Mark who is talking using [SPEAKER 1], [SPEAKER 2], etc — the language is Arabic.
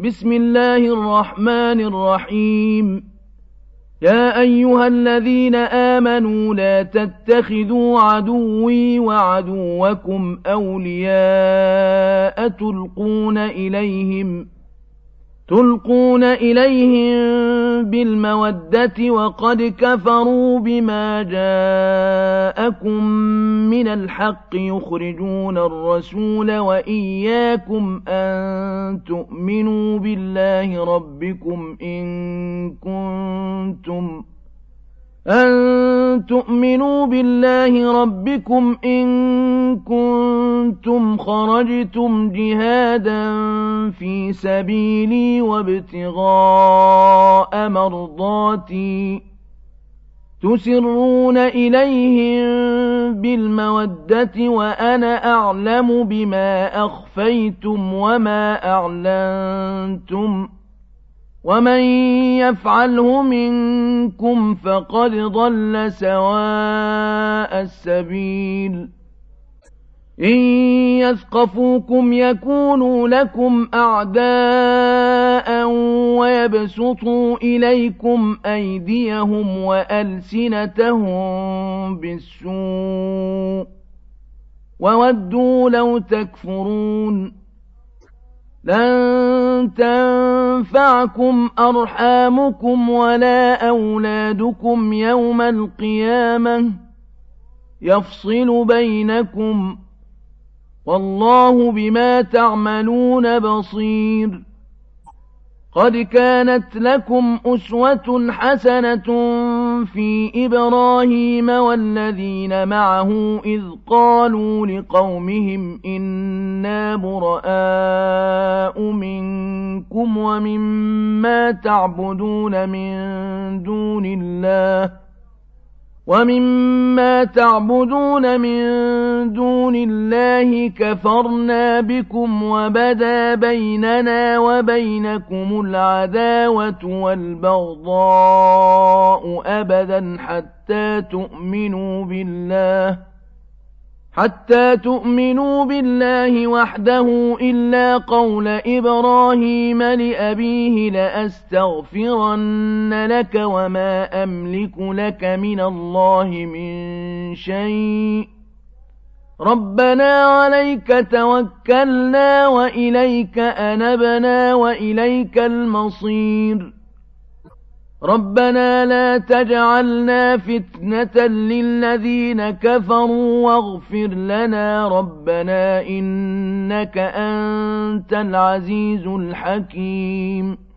[SPEAKER 1] بسم الله الرحمن الرحيم. يا أيها الذين آمنوا لا تتخذوا عدوي وعدوكم أولياء تلقون إليهم بالمودة وقد كفروا بما جاءكم من الحق يخرجون الرسول وإياكم أن تؤمنوا بالله ربكم إن كنتم خرجتم جهادا في سبيلي وابتغاء مرضاتي تسرون إليهم بالمودة وأنا أعلم بما أخفيتم وما أعلنتم ومن يفعله منكم فقد ضل سواء السبيل. إن يثقفوكم يكونوا لكم أعداء ويبسطوا إليكم أيديهم وألسنتهم بالسوء وودوا لو تكفرون. لن تنفعكم أرحامكم ولا أولادكم يوم القيامة يفصل بينكم والله بما تعملون بصير. قد كانت لكم أسوة حسنة في إبراهيم والذين معه إذ قالوا لقومهم إنا براء منكم ومما تعبدون من دون الله كفرنا بكم وبدا بيننا وبينكم العداوة والبغضاء أبدا حتى تؤمنوا بالله وحده إلا قول إبراهيم لأبيه لأستغفرن لك وما أملك لك من الله من شيء ربنا عليك توكلنا وإليك أنبنا وإليك المصير. ربنا لا تجعلنا فتنة للذين كفروا واغفر لنا ربنا إنك أنت العزيز الحكيم.